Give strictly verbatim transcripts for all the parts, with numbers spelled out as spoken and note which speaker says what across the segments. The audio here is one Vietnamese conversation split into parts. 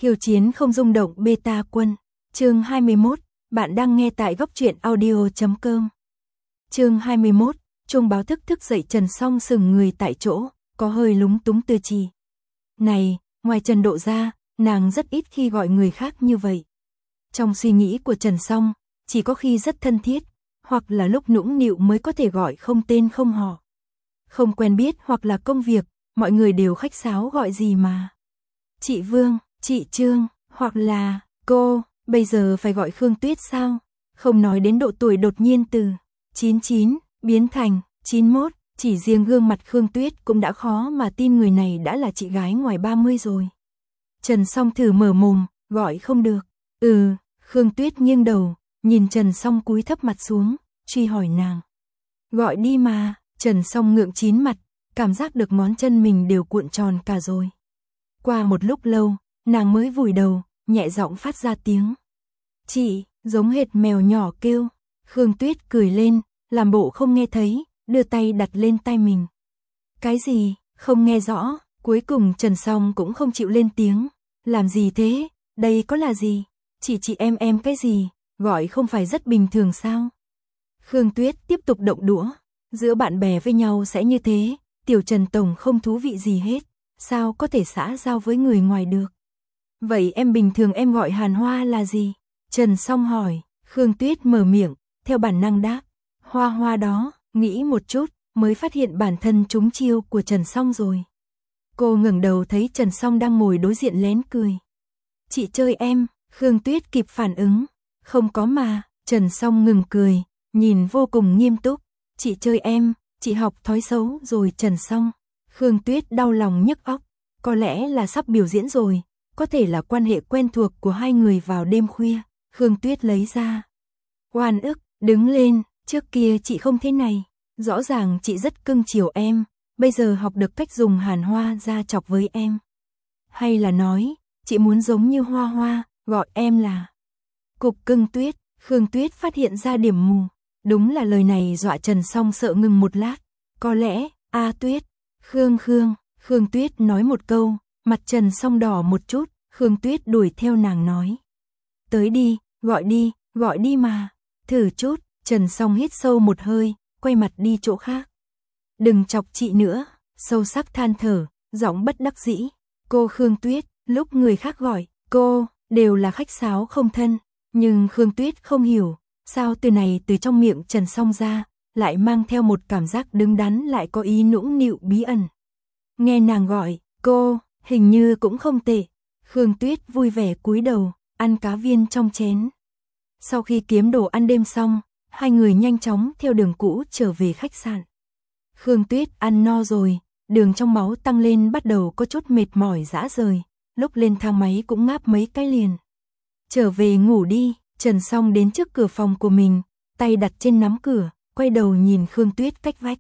Speaker 1: Khiêu chiến không rung động beta quân. Chương hai mươi mốt, bạn đang nghe tại góc truyện audio chấm com. Chương hai mươi mốt, chuông báo thức thức dậy Trần Song sững người tại chỗ, có hơi lúng túng Tư Trì. Này, ngoài Trần Độ ra, nàng rất ít khi gọi người khác như vậy. Trong suy nghĩ của Trần Song, chỉ có khi rất thân thiết, hoặc là lúc nũng nịu mới có thể gọi không tên không họ. Không quen biết hoặc là công việc, mọi người đều khách sáo gọi gì mà. Chị Vương, chị Trương, hoặc là cô, bây giờ phải gọi Khương Tuyết sao? Không nói đến độ tuổi đột nhiên từ chín chín biến thành chín mốt, chỉ riêng gương mặt Khương Tuyết cũng đã khó mà tin người này đã là chị gái ngoài ba mươi rồi. Trần Song thử mở mồm, gọi không được. Ừ, Khương Tuyết nghiêng đầu, nhìn Trần Song cúi thấp mặt xuống, truy hỏi nàng. Gọi đi mà, Trần Song ngượng chín mặt, cảm giác được ngón chân mình đều cuộn tròn cả rồi. Qua một lúc lâu, nàng mới vùi đầu, nhẹ giọng phát ra tiếng. Chị, giống hệt mèo nhỏ kêu. Khương Tuyết cười lên, làm bộ không nghe thấy, đưa tay đặt lên tai mình. Cái gì, không nghe rõ, cuối cùng Trần Song cũng không chịu lên tiếng. Làm gì thế, đây có là gì? Chị chị em em cái gì, gọi không phải rất bình thường sao? Khương Tuyết tiếp tục động đũa. Giữa bạn bè với nhau sẽ như thế, tiểu Trần Tổng không thú vị gì hết, sao có thể xã giao với người ngoài được? Vậy em bình thường em gọi Hàn Hoa là gì? Trần Song hỏi, Khương Tuyết mở miệng, theo bản năng đáp, Hoa Hoa đó, nghĩ một chút, mới phát hiện bản thân trúng chiêu của Trần Song rồi. Cô ngẩng đầu thấy Trần Song đang ngồi đối diện lén cười. Chị chơi em, Khương Tuyết kịp phản ứng, không có mà, Trần Song ngừng cười, nhìn vô cùng nghiêm túc. Chị chơi em, chị học thói xấu rồi Trần Song. Khương Tuyết đau lòng nhức óc, có lẽ là sắp biểu diễn rồi, có thể là quan hệ quen thuộc của hai người vào đêm khuya. Khương Tuyết lấy ra oan ức, đứng lên, trước kia chị không thế này, rõ ràng chị rất cưng chiều em, bây giờ học được cách dùng Hàn Hoa ra chọc với em. Hay là nói, chị muốn giống như Hoa Hoa, gọi em là Cục Cưng Tuyết. Khương Tuyết phát hiện ra điểm mù. Đúng là lời này dọa Trần Song sợ ngừng một lát. Có lẽ, A Tuyết, Khương Khương, Khương Tuyết nói một câu, mặt Trần Song đỏ một chút, Khương Tuyết đuổi theo nàng nói. Tới đi, gọi đi, gọi đi mà, thử chút, Trần Song hít sâu một hơi, quay mặt đi chỗ khác. Đừng chọc chị nữa, sâu sắc than thở, giọng bất đắc dĩ. Cô Khương Tuyết, lúc người khác gọi, cô, đều là khách sáo không thân, nhưng Khương Tuyết không hiểu. Sao từ này từ trong miệng Trần Song ra, lại mang theo một cảm giác đứng đắn lại có ý nũng nịu bí ẩn. Nghe nàng gọi, cô, hình như cũng không tệ. Khương Tuyết vui vẻ cúi đầu, ăn cá viên trong chén. Sau khi kiếm đồ ăn đêm xong, hai người nhanh chóng theo đường cũ trở về khách sạn. Khương Tuyết ăn no rồi, đường trong máu tăng lên bắt đầu có chút mệt mỏi rã rời, lúc lên thang máy cũng ngáp mấy cái liền. Trở về ngủ đi. Trần Song đến trước cửa phòng của mình, tay đặt trên nắm cửa, quay đầu nhìn Khương Tuyết cách vách.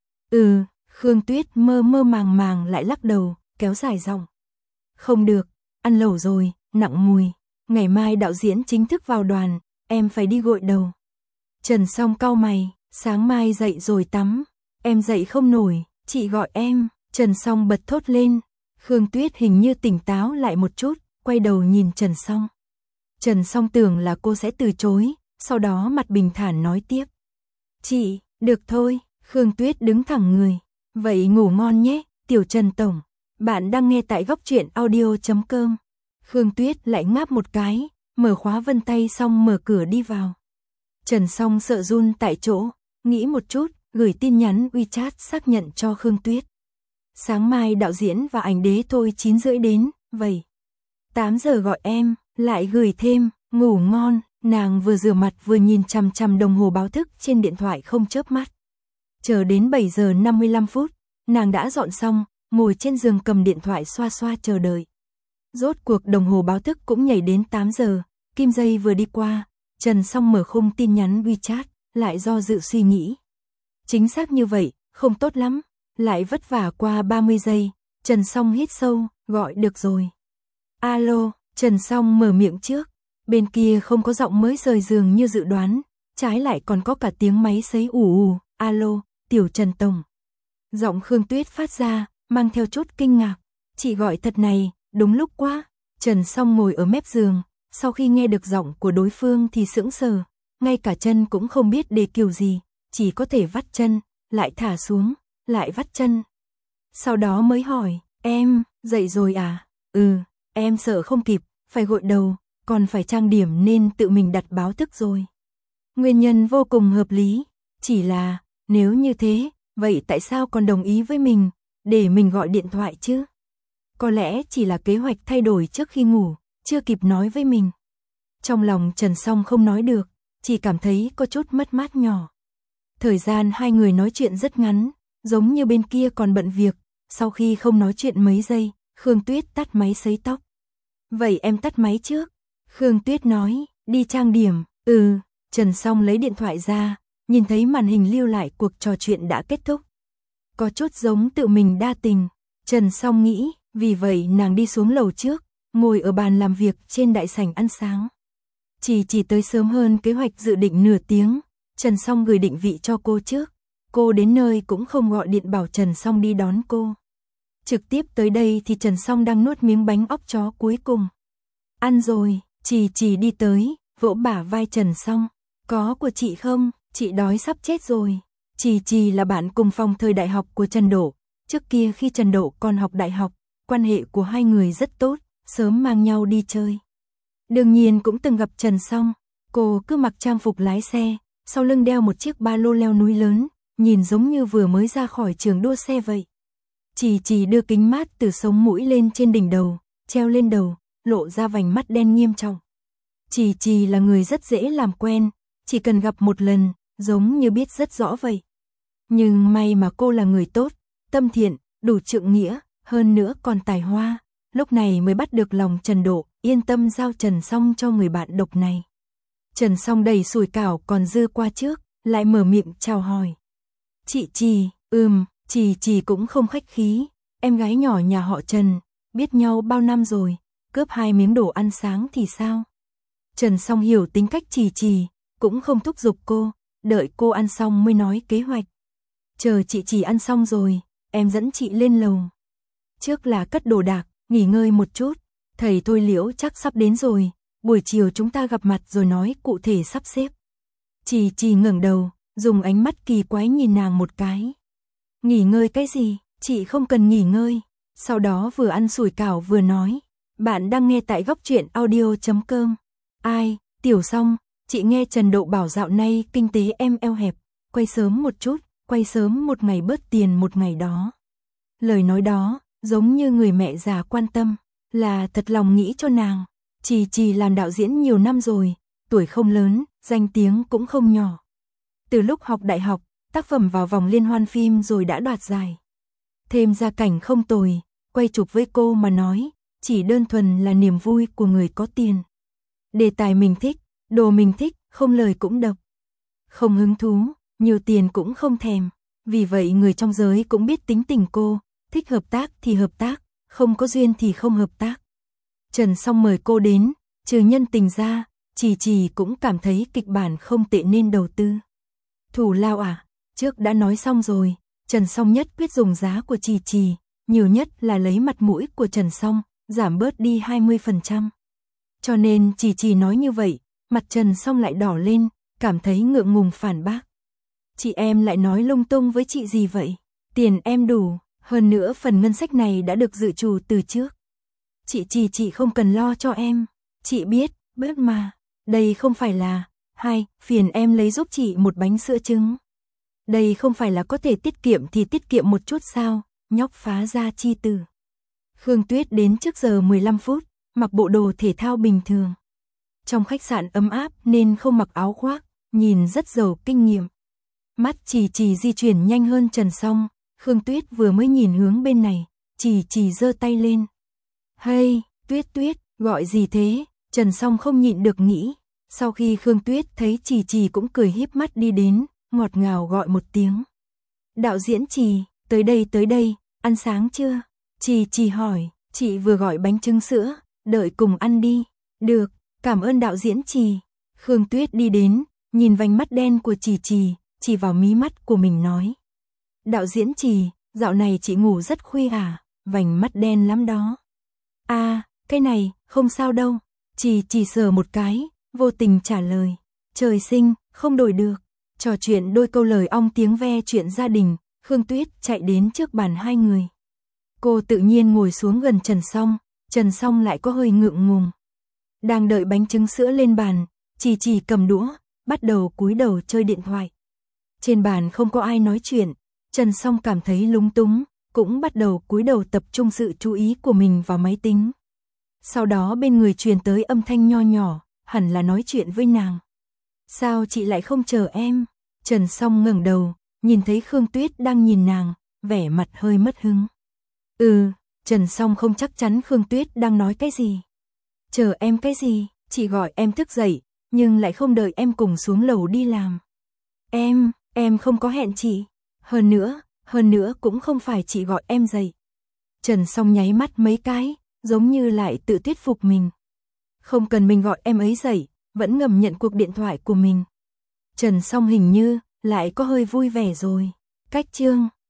Speaker 1: Ừ, Khương Tuyết mơ mơ màng màng lại lắc đầu, kéo dài giọng. Không được, ăn lẩu rồi, nặng mùi, ngày mai đạo diễn chính thức vào đoàn, em phải đi gội đầu. Trần Song cau mày, sáng mai dậy rồi tắm, em dậy không nổi, chị gọi em. Trần Song bật thốt lên, Khương Tuyết hình như tỉnh táo lại một chút, quay đầu nhìn Trần Song. Trần Song tưởng là cô sẽ từ chối, sau đó mặt bình thản nói tiếp. Chị, được thôi, Khương Tuyết đứng thẳng người. Vậy ngủ ngon nhé, tiểu Trần Tổng. Bạn đang nghe tại góc truyện audio chấm com. Khương Tuyết lại ngáp một cái, mở khóa vân tay xong mở cửa đi vào. Trần Song sợ run tại chỗ, nghĩ một chút, gửi tin nhắn WeChat xác nhận cho Khương Tuyết. Sáng mai đạo diễn và ảnh đế thôi chín rưỡi đến, vậy. tám giờ gọi em. Lại gửi thêm, ngủ ngon, nàng vừa rửa mặt vừa nhìn chằm chằm đồng hồ báo thức trên điện thoại không chớp mắt. Chờ đến bảy giờ năm mươi lăm phút, nàng đã dọn xong, ngồi trên giường cầm điện thoại xoa xoa chờ đợi. Rốt cuộc đồng hồ báo thức cũng nhảy đến tám giờ, kim giây vừa đi qua, Trần Song mở khung tin nhắn WeChat, lại do dự suy nghĩ. Chính xác như vậy, không tốt lắm, lại vất vả qua ba mươi giây, Trần Song hít sâu, gọi được rồi. Alo. Trần Song mở miệng trước, bên kia không có giọng mới rời giường như dự đoán, trái lại còn có cả tiếng máy sấy ù ù, alo, tiểu Trần Tổng. Giọng Khương Tuyết phát ra, mang theo chút kinh ngạc, chị gọi thật này, đúng lúc quá. Trần Song ngồi ở mép giường, sau khi nghe được giọng của đối phương thì sững sờ, ngay cả chân cũng không biết để kiểu gì, chỉ có thể vắt chân, lại thả xuống, lại vắt chân. Sau đó mới hỏi, em, dậy rồi à? Ừ, em sợ không kịp, phải gội đầu, còn phải trang điểm nên tự mình đặt báo thức rồi. Nguyên nhân vô cùng hợp lý, chỉ là, nếu như thế, vậy tại sao còn đồng ý với mình, để mình gọi điện thoại chứ? Có lẽ chỉ là kế hoạch thay đổi trước khi ngủ, chưa kịp nói với mình. Trong lòng Trần Song không nói được, chỉ cảm thấy có chút mất mát nhỏ. Thời gian hai người nói chuyện rất ngắn, giống như bên kia còn bận việc, sau khi không nói chuyện mấy giây, Khương Tuyết tắt máy sấy tóc. Vậy em tắt máy trước. Khương Tuyết nói, đi trang điểm, ừ, Trần Song lấy điện thoại ra, nhìn thấy màn hình lưu lại cuộc trò chuyện đã kết thúc. Có chút giống tự mình đa tình, Trần Song nghĩ, vì vậy nàng đi xuống lầu trước, ngồi ở bàn làm việc trên đại sảnh ăn sáng. Chỉ chỉ tới sớm hơn kế hoạch dự định nửa tiếng, Trần Song gửi định vị cho cô trước. Cô đến nơi cũng không gọi điện bảo Trần Song đi đón cô. Trực tiếp tới đây thì Trần Song đang nuốt miếng bánh óc chó cuối cùng. Ăn rồi, Chỉ Chỉ đi tới, vỗ bả vai Trần Song. Có của chị không, chị đói sắp chết rồi. Chỉ Chỉ là bạn cùng phòng thời đại học của Trần Độ. Trước kia khi Trần Độ còn học đại học, quan hệ của hai người rất tốt, sớm mang nhau đi chơi. Đương nhiên cũng từng gặp Trần Song, cô cứ mặc trang phục lái xe, sau lưng đeo một chiếc ba lô leo núi lớn, nhìn giống như vừa mới ra khỏi trường đua xe vậy. Chỉ Chỉ đưa kính mát từ sống mũi lên trên đỉnh đầu, treo lên đầu, lộ ra vành mắt đen nghiêm trọng. Chỉ Chỉ là người rất dễ làm quen, chỉ cần gặp một lần, giống như biết rất rõ vậy. Nhưng may mà cô là người tốt, tâm thiện, đủ trượng nghĩa, hơn nữa còn tài hoa, lúc này mới bắt được lòng Trần Độ, yên tâm giao Trần Song cho người bạn độc này. Trần Song đầy sủi cảo còn dư qua trước, lại mở miệng chào hỏi. Chị Chỉ, ừm, Chỉ Chỉ cũng không khách khí, em gái nhỏ nhà họ Trần, biết nhau bao năm rồi, cướp hai miếng đồ ăn sáng thì sao? Trần Song hiểu tính cách Chỉ Chỉ, cũng không thúc giục cô, đợi cô ăn xong mới nói kế hoạch. Chờ chị Chỉ ăn xong rồi, em dẫn chị lên lầu. Trước là cất đồ đạc, nghỉ ngơi một chút, thầy Thôi Liễu chắc sắp đến rồi, buổi chiều chúng ta gặp mặt rồi nói cụ thể sắp xếp. Chỉ Chỉ ngẩng đầu, dùng ánh mắt kỳ quái nhìn nàng một cái. Nghỉ ngơi cái gì, chị không cần nghỉ ngơi. Sau đó vừa ăn sủi cảo vừa nói, bạn đang nghe tại góc truyện audio chấm com. Ai, Tiểu Song, chị nghe Trần Độ bảo dạo nay kinh tế em eo hẹp, quay sớm một chút, quay sớm một ngày bớt tiền một ngày đó. Lời nói đó, giống như người mẹ già quan tâm, là thật lòng nghĩ cho nàng. Chỉ Chỉ làm đạo diễn nhiều năm rồi, tuổi không lớn, danh tiếng cũng không nhỏ. Từ lúc học đại học, tác phẩm vào vòng liên hoan phim rồi đã đoạt giải. Thêm gia cảnh không tồi, quay chụp với cô mà nói, chỉ đơn thuần là niềm vui của người có tiền. Đề tài mình thích, đồ mình thích, không lời cũng độc. Không hứng thú, nhiều tiền cũng không thèm. Vì vậy người trong giới cũng biết tính tình cô, thích hợp tác thì hợp tác, không có duyên thì không hợp tác. Trần Song mời cô đến, trừ nhân tình ra, Chỉ Chỉ cũng cảm thấy kịch bản không tệ nên đầu tư. Thủ lao à, trước đã nói xong rồi, Trần Song nhất quyết dùng giá của Chỉ Chỉ, nhiều nhất là lấy mặt mũi của Trần Song, giảm bớt đi hai mươi phần trăm. Cho nên Chỉ Chỉ nói như vậy, mặt Trần Song lại đỏ lên, cảm thấy ngượng ngùng phản bác. Chị em lại nói lung tung với chị gì vậy? Tiền em đủ, hơn nữa phần ngân sách này đã được dự trù từ trước. Chị Chỉ chị không cần lo cho em, chị biết, bớt mà, đây không phải là, hai, phiền em lấy giúp chị một bánh sữa trứng. Đây không phải là có thể tiết kiệm thì tiết kiệm một chút sao, nhóc phá ra chi từ. Khương Tuyết đến trước giờ mười lăm phút, mặc bộ đồ thể thao bình thường. Trong khách sạn ấm áp nên không mặc áo khoác, nhìn rất giàu kinh nghiệm. Mắt Chỉ Chỉ di chuyển nhanh hơn Trần Song, Khương Tuyết vừa mới nhìn hướng bên này, Chỉ Chỉ giơ tay lên. Hey, Tuyết Tuyết, gọi gì thế? Trần Song không nhịn được nghĩ. Sau khi Khương Tuyết thấy Chỉ Chỉ cũng cười híp mắt đi đến, ngọt ngào gọi một tiếng. Đạo diễn Chỉ, tới đây tới đây, ăn sáng chưa? Chỉ Chỉ hỏi, chị vừa gọi bánh trứng sữa, đợi cùng ăn đi. Được, cảm ơn đạo diễn Chỉ. Khương Tuyết đi đến, nhìn vành mắt đen của Chỉ Chỉ, chỉ vào mí mắt của mình nói. Đạo diễn Chỉ, dạo này chị ngủ rất khuya à, vành mắt đen lắm đó. À, Cái này, không sao đâu. Chỉ chỉ sờ một cái, vô tình trả lời. Trời sinh, không đổi được. Trò chuyện đôi câu lời ong tiếng ve chuyện gia đình, Khương Tuyết chạy đến trước bàn hai người. Cô tự nhiên ngồi xuống gần Trần Song, Trần Song lại có hơi ngượng ngùng. Đang đợi bánh trứng sữa lên bàn, Chỉ Chỉ cầm đũa, bắt đầu cúi đầu chơi điện thoại. Trên bàn không có ai nói chuyện, Trần Song cảm thấy lúng túng, cũng bắt đầu cúi đầu tập trung sự chú ý của mình vào máy tính. Sau đó bên người truyền tới âm thanh nho nhỏ, hẳn là nói chuyện với nàng. Sao chị lại không chờ em? Trần Song ngẩng đầu, nhìn thấy Khương Tuyết đang nhìn nàng, vẻ mặt hơi mất hứng. Ừ, Trần Song không chắc chắn Khương Tuyết đang nói cái gì. Chờ em cái gì? Chị gọi em thức dậy, nhưng lại không đợi em cùng xuống lầu đi làm. Em, em không có hẹn chị. Hơn nữa, hơn nữa cũng không phải chị gọi em dậy. Trần Song nháy mắt mấy cái, giống như lại tự thuyết phục mình. Không cần mình gọi em ấy dậy, vẫn ngầm nhận cuộc điện thoại của mình. Trần Song hình như lại có hơi vui vẻ rồi. Cách chương